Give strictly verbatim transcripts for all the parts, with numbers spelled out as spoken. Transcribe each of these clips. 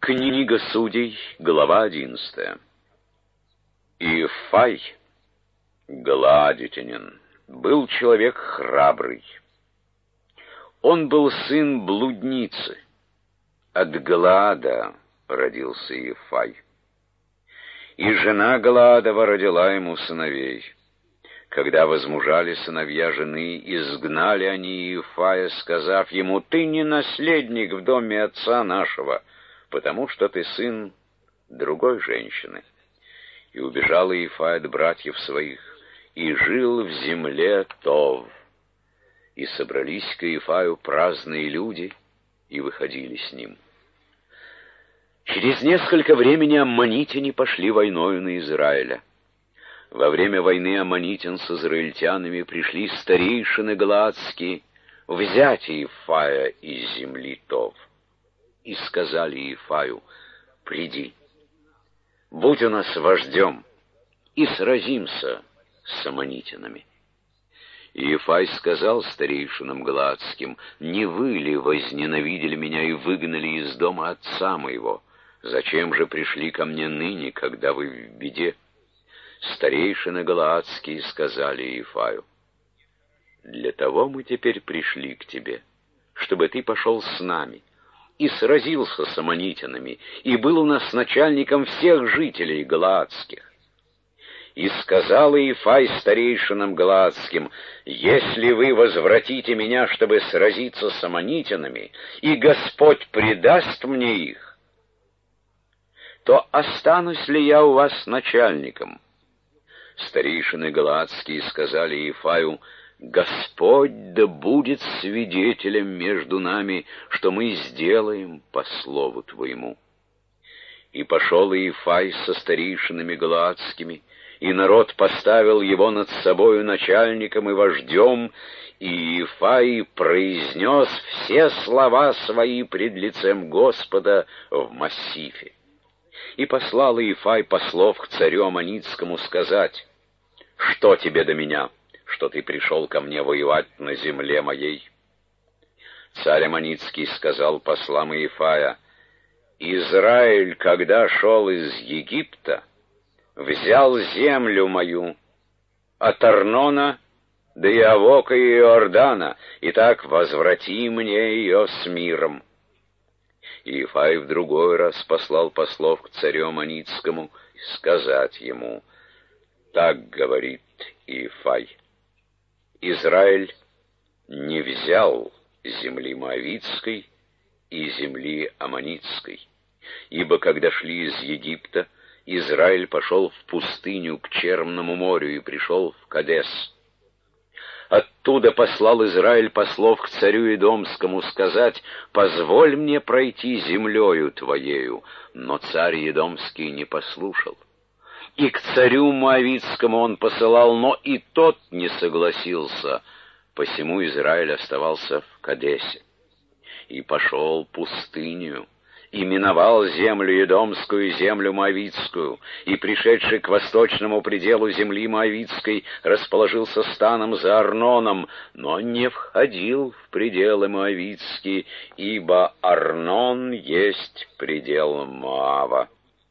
Книга Судей, глава одиннадцатая. Иефай, галаадитянин, был человек храбрый. Он был сын блудницы. От Галаада родился Иефай. И жена Галаадова родила ему сыновей. Когда возмужали сыновья жены, изгнали они Иефая, сказав ему: «Ты не наследник в доме отца нашего, потому что ты сын другой женщины». И убежал Иефай от братьев своих, и жил в земле Тов. И собрались к Иефаю праздные люди, и выходили с ним. Через несколько времени аммонитяне пошли войною на Израиля. Во время войны аммонитян с израильтянами пришли старейшины галаадские взять Иефая из земли Тов. И сказали Иефаю: «Приди, будь у нас вождем, и сразимся с аммонитянами». Иефай сказал старейшинам галаадским: «Не вы ли возненавидели меня и выгнали из дома отца моего? Зачем же пришли ко мне ныне, когда вы в беде?» Старейшины галаадские сказали Иефаю: «Для того мы теперь пришли к тебе, чтобы ты пошел с нами и сразился с аммонитянами, и был у нас начальником всех жителей галаадских». И сказал Иефай старейшинам галаадским: «Если вы возвратите меня, чтобы сразиться с аммонитянами, и Господь предаст мне их, то останусь ли я у вас начальником?» Старейшины галаадские сказали Иефаю: «Господь да будет свидетелем между нами, что мы сделаем по слову твоему». И пошел Иефай со старейшинами галаадскими, и народ поставил его над собою начальником и вождем, и Иефай произнес все слова свои пред лицем Господа в Массифе. И послал Иефай послов к царю аммонитскому сказать: «Что тебе до меня, что ты пришел ко мне воевать на земле моей?» Царь аммонитский сказал послам Иефая: «Израиль, когда шел из Египта, взял землю мою от Арнона до Иавока и Иордана, и так возврати мне ее с миром». Иефай в другой раз послал послов к царю аммонитскому сказать ему: «Так говорит Иефай: Израиль не взял земли Моавитской и земли Аммонитской, ибо когда шли из Египта, Израиль пошел в пустыню к Черному морю и пришел в Кадес. Оттуда послал Израиль послов к царю Едомскому сказать: «Позволь мне пройти землею твоею». Но царь Едомский не послушал. И к царю Моавитскому он посылал, но и тот не согласился. Посему Израиль оставался в Кадесе. И пошел пустынью, и миновал землю Едомскую и землю Моавитскую, и, пришедший к восточному пределу земли Моавитской, расположился станом за Арноном, но не входил в пределы Моавитские, ибо Арнон есть предел Моава.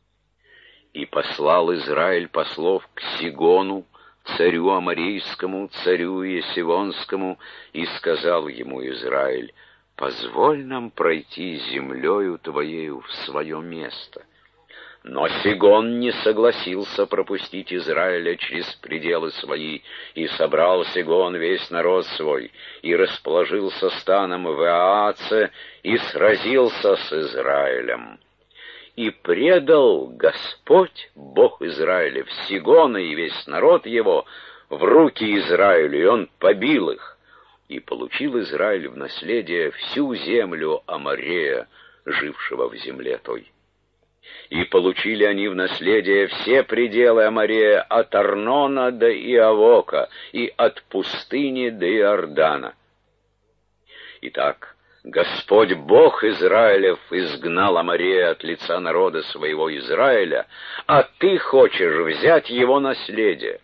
И послал Израиль послов к Сигону, царю Аморейскому, царю Есивонскому, и сказал ему Израиль: «Позволь нам пройти землею твоею в свое место». Но Сигон не согласился пропустить Израиля через пределы свои, и собрал Сигон весь народ свой, и расположился станом в Иааце, и сразился с Израилем. И предал Господь, Бог Израилев, Сигона и весь народ его в руки Израилю, и он побил их. И получил Израиль в наследие всю землю Аморея, жившего в земле той. И получили они в наследие все пределы Аморея от Арнона до Иавока, и от пустыни до Иордана. Итак, Господь Бог Израилев изгнал Аморея от лица народа своего Израиля, а ты хочешь взять его наследие.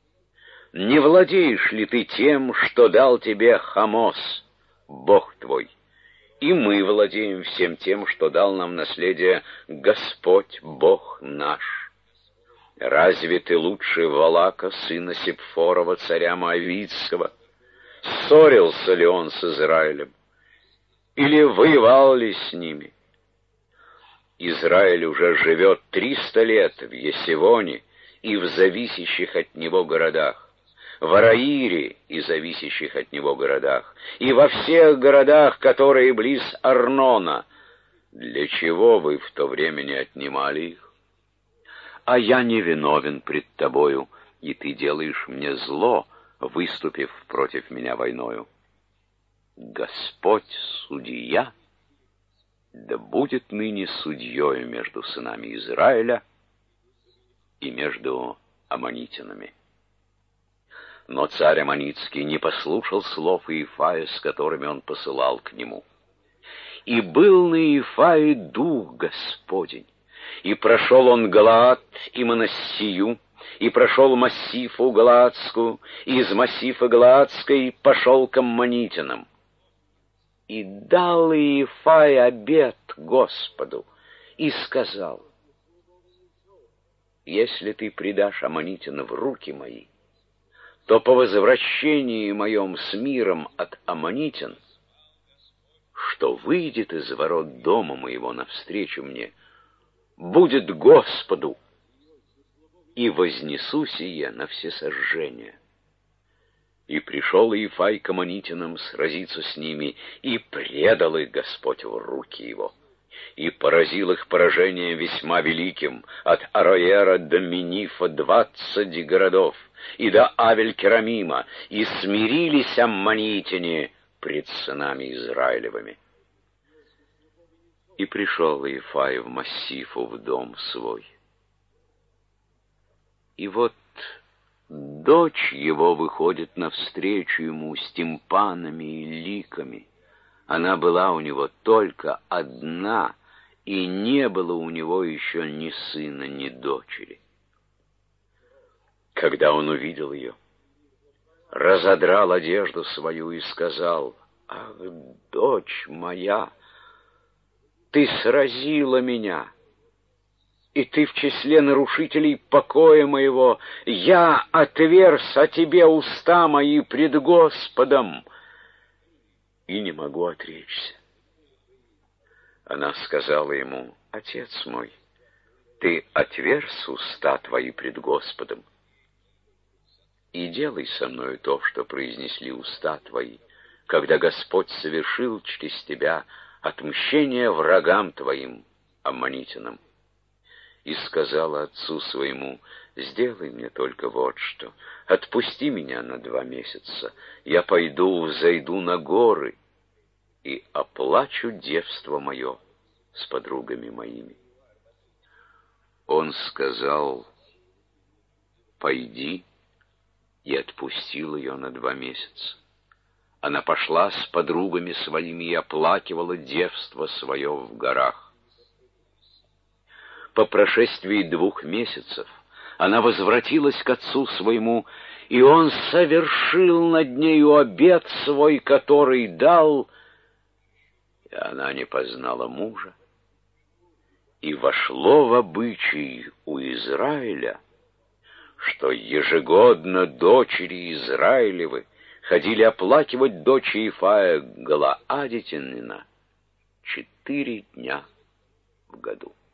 Не владеешь ли ты тем, что дал тебе Хамос, Бог твой, и мы владеем всем тем, что дал нам наследие Господь Бог наш. Разве ты лучше Валака, сына Сепфорова, царя Моавицкого? Ссорился ли он с Израилем? Или воевал ли с ними? Израиль уже живет триста лет в Есевоне и в зависящих от него городах, в Араире и зависящих от него городах, и во всех городах, которые близ Арнона. Для чего вы в то время не отнимали их? А я не виновен пред тобою, и ты делаешь мне зло, выступив против меня войною. Господь судья, да будет ныне судьей между сынами Израиля и между аммонитянами. Но царь Аммонитский не послушал слов Иефая, с которыми он посылал к нему. И был на Иефае дух Господень, и прошел он Галаад и Манассию, и прошел Массифу Галаадскую, и из Массифа Галаадской пошел к аммонитянам. И дал Иефай обет Господу, и сказал: если ты предашь аммонитян в руки мои, то по возвращении моем с миром от аммонитян, что выйдет из ворот дома моего навстречу мне, будет Господу, и вознесу сие на всесожжение. И пришел Иефай к аммонитянам сразиться с ними, и предал их Господь в руки его, и поразил их поражением весьма великим, от Ароера до Минифа двадцать городов, и до Авель-Керамима, и смирились аммонитяне пред сынами Израилевыми. И пришел Иефай в Массифу в дом свой. И вот дочь его выходит навстречу ему с тимпанами и ликами. Она была у него только одна, и не было у него еще ни сына, ни дочери. Когда он увидел ее, разодрал одежду свою и сказал: «Ах, дочь моя, ты сразила меня, и ты в числе нарушителей покоя моего. Я отверз о тебе уста мои пред Господом, и не могу отречься». Она сказала ему: «Отец мой, ты отверз уста твои пред Господом, и делай со мною то, что произнесли уста твои, когда Господь совершил через тебя отмщение врагам твоим, аммонитянам». И сказала отцу своему: «Сделай мне только вот что, отпусти меня на два месяца, я пойду, взойду на горы и оплачу девство мое с подругами моими». Он сказал: «Пойди», и отпустил ее на два месяца. Она пошла с подругами своими и оплакивала девство свое в горах. По прошествии двух месяцев она возвратилась к отцу своему, и он совершил над нею обет свой, который дал, и она не познала мужа. И вошло в обычай у Израиля, что ежегодно дочери Израилевы ходили оплакивать дочь Иефая Галаадитянина четыре дня в году.